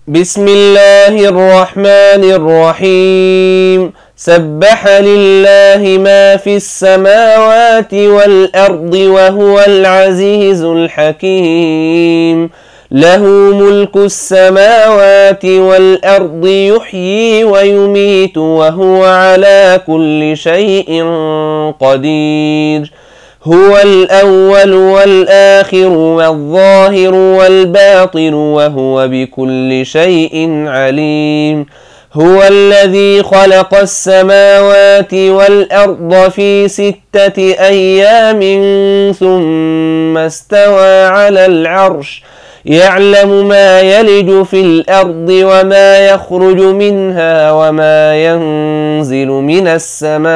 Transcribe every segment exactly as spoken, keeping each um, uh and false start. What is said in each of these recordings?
بسم الله الرحمن الرحيم. سبح لله ما في السماوات والأرض وهو العزيز الحكيم. له ملك السماوات والأرض يحيي ويميت وهو على كل شيء قدير. هو الأول والآخر والظاهر والباطن وهو بكل شيء عليم. هو الذي خلق السماوات والأرض في ستة أيام ثم استوى على العرش يعلم ما يلج في الأرض وما يخرج منها وما ينزل من السماء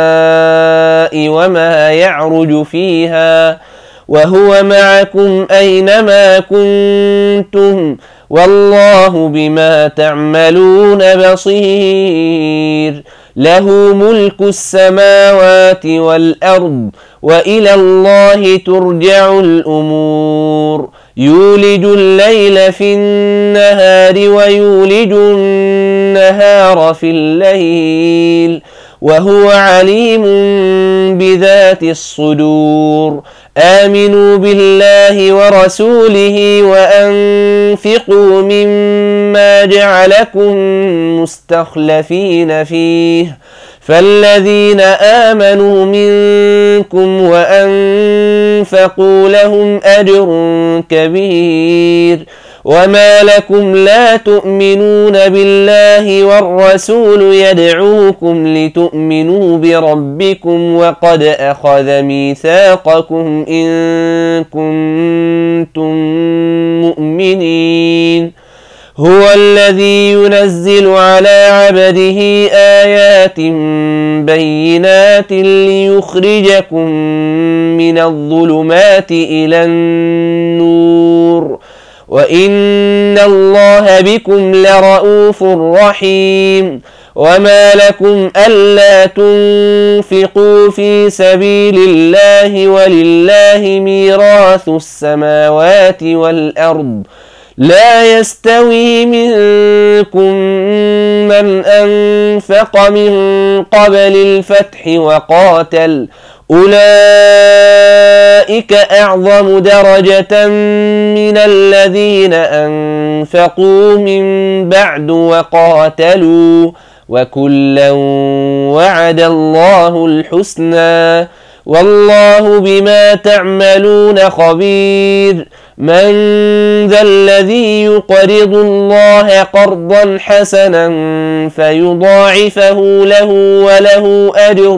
وما يعرج فيها وهو معكم أينما كنتم والله بما تعملون بصير. له ملك السماوات والأرض وإلى الله ترجع الأمور. يولج الليل في النهار ويولج النهار في الليل وهو عليم بذات الصدور. آمنوا بالله ورسوله وأنفقوا مما جعلكم مستخلفين فيه فالذين آمنوا منكم وأنفقوا لهم أجر كبير. وما لكم لا تؤمنون بالله والرسول يدعوكم لتؤمنوا بربكم وقد أخذ ميثاقكم إن كنتم مؤمنين. هو الذي ينزل على عبده آيات بينات ليخرجكم من الظلمات إلى النور وإن الله بكم لرؤوف رحيم. وما لكم ألا تنفقوا في سبيل الله ولله ميراث السماوات والأرض لا يستوي منكم من أنفق من قبل الفتح وقاتل أولئك أعظم درجة من الذين أنفقوا من بعد وقاتلوا وكلا وعد الله الحسنى والله بما تعملون خبير. من ذا الذي يقرض الله قرضا حسنا فيضاعفه له وله أجر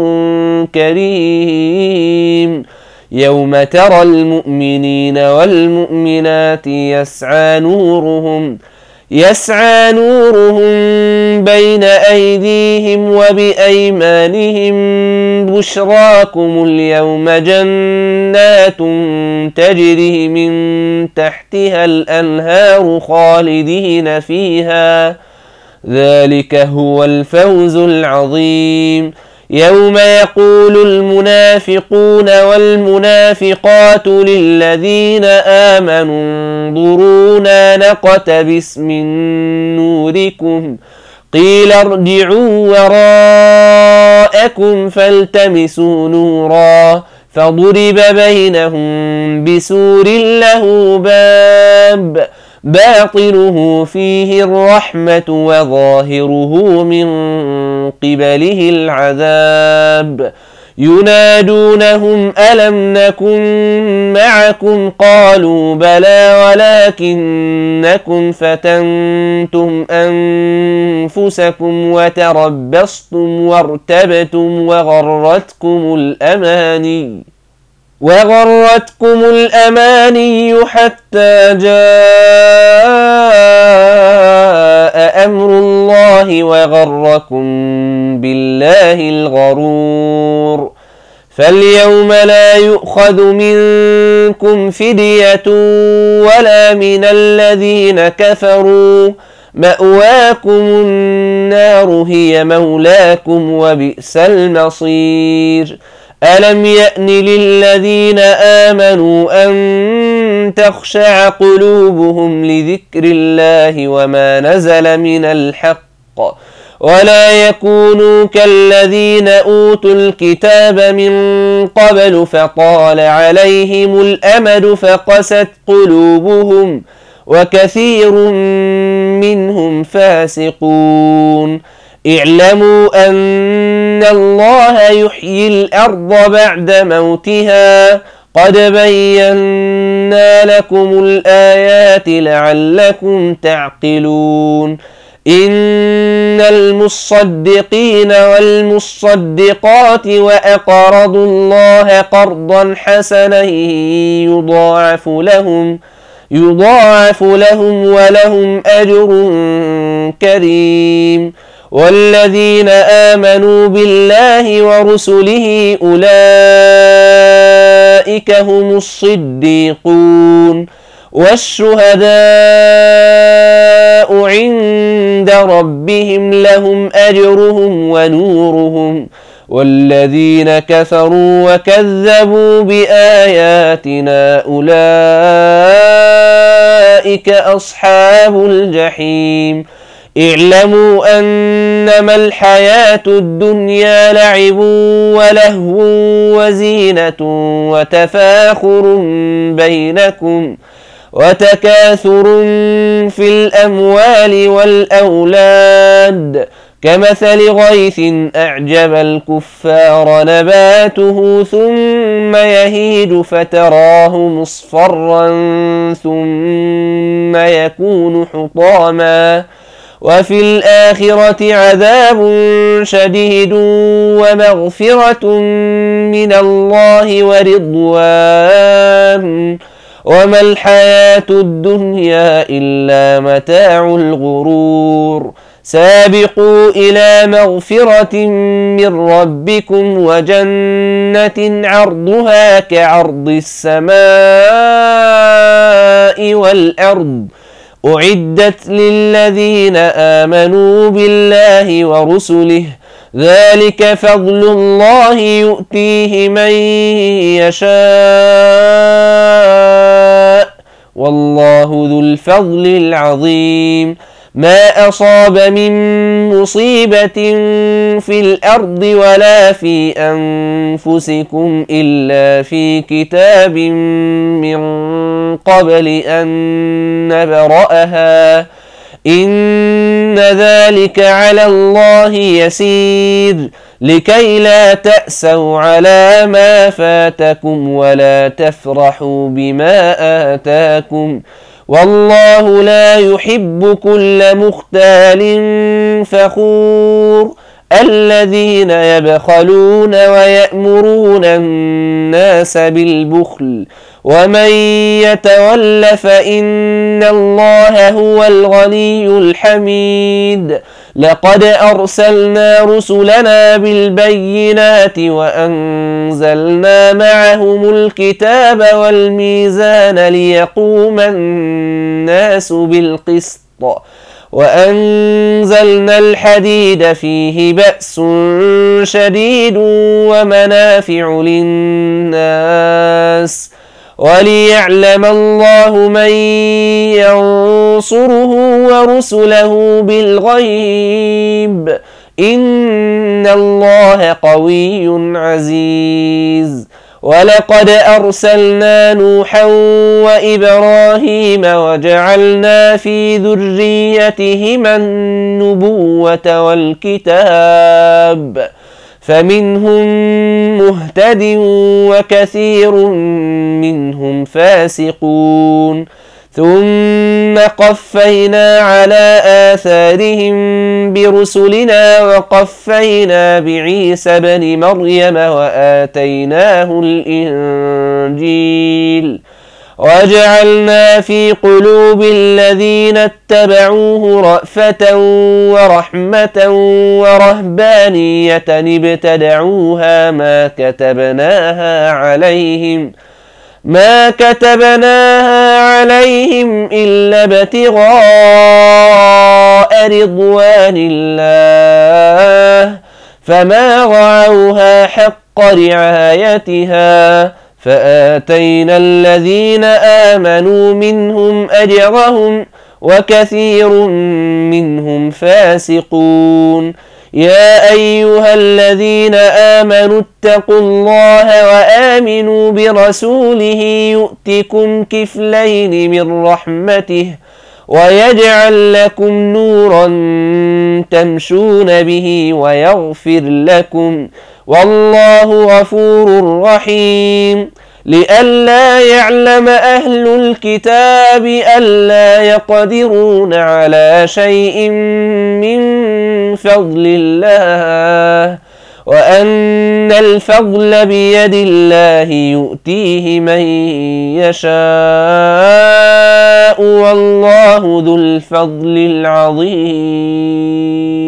كريم. يوم ترى المؤمنين والمؤمنات يسعى نورهم يسعى نورهم بين أيديهم وبأيمانهم بشراكم اليوم جنات تجري من تحتها الأنهار خالدين فيها ذلك هو الفوز العظيم. يوم يقول المنافقون والمنافقات للذين آمنوا انظرونا نقتبس من نوركم قيل ارجعوا وراءكم فالتمسوا نورا فضرب بينهم بسور له باب باطنه فيه الرحمة وظاهره من قبله العذاب. ينادونهم ألم نكن معكم قالوا بلى ولكنكم فتنتم أنفسكم وتربصتم وارتبتم وغرتكم الأماني وغرتكم الأماني حتى جاء أمر الله وغركم بالله الغرور. فاليوم لا يؤخذ منكم فدية ولا من الذين كفروا مأواكم النار هي مولاكم وبئس المصير. ألم يأن للذين آمنوا أن تخشع قلوبهم لذكر الله وما نزل من الحق ولا يكونوا كالذين أوتوا الكتاب من قبل فطال عليهم الأمد فقست قلوبهم وكثير منهم فاسقون اعلموا أن الله يحيي الأرض بعد موتها قد بينا لكم الآيات لعلكم تعقلون إن المصدقين والمصدقات وأقرضوا الله قرضا حسنا يضاعف لهم يضاعف لهم ولهم أجر كريم والذين آمنوا بالله ورسله أولئك هم الصديقون والشهداء عند ربهم لهم أجرهم ونورهم والذين كفروا وكذبوا بآياتنا أولئك أصحاب الجحيم اعلموا أنما الحياة الدنيا لعب ولهو وزينة وتفاخر بينكم وتكاثر في الأموال والأولاد كمثل غيث أعجب الكفار نباته ثم يهيج فتراه مصفرا ثم يكون حطاما وفي الآخرة عذاب شديد ومغفرة من الله ورضوان وما الحياة الدنيا إلا متاع الغرور سابقوا إلى مغفرة من ربكم وجنة عرضها كعرض السماء والأرض أعدت للذين آمنوا بالله ورسله ذلك فضل الله يؤتيه من يشاء والله ذو الفضل العظيم ما أصاب من مصيبة في الأرض ولا في أنفسكم إلا في كتاب من قبل أن نبرأها إن ذلك على الله يسير لكي لا تأسوا على ما فاتكم ولا تفرحوا بما آتاكم والله لا يحب كل مختال فخور الذين يبخلون ويأمرون الناس بالبخل ومن يتول فإن الله هو الغني الحميد لقد أرسلنا رسلنا بالبينات وأنزلنا معهم الكتاب والميزان ليقوم الناس بالقسط وأنزلنا الحديد فيه بأس شديد ومنافع للناس وليعلم الله من ينصره ورسله بالغيب إن الله قوي عزيز ولقد أرسلنا نوحا وإبراهيم وجعلنا في ذريتهما النبوة والكتاب فمنهم مهتد وكثير منهم فاسقون ثم قفينا على آثارهم برسلنا وقفينا بعيسى بن مريم وآتيناه الإنجيل وجعلنا في قلوب الذين اتبعوه رأفة ورحمة ورهبانية ابتدعوها ما كتبناها عليهم ما كتبناها عليهم إلا ابتغاء رضوان الله فما رعوها حق رعايتها فآتينا الذين آمنوا منهم أجرهم وكثير منهم فاسقون. يا أيها الذين آمنوا اتقوا الله وآمنوا برسوله يؤتكم كفلين من رحمته ويجعل لكم نورا تمشون به ويغفر لكم والله غفور رحيم. لئلا يعلم أهل الكتاب ألا يقدرون على شيء من فضل الله وأن الفضل بيد الله يؤتيه من يشاء والله ذو الفضل العظيم.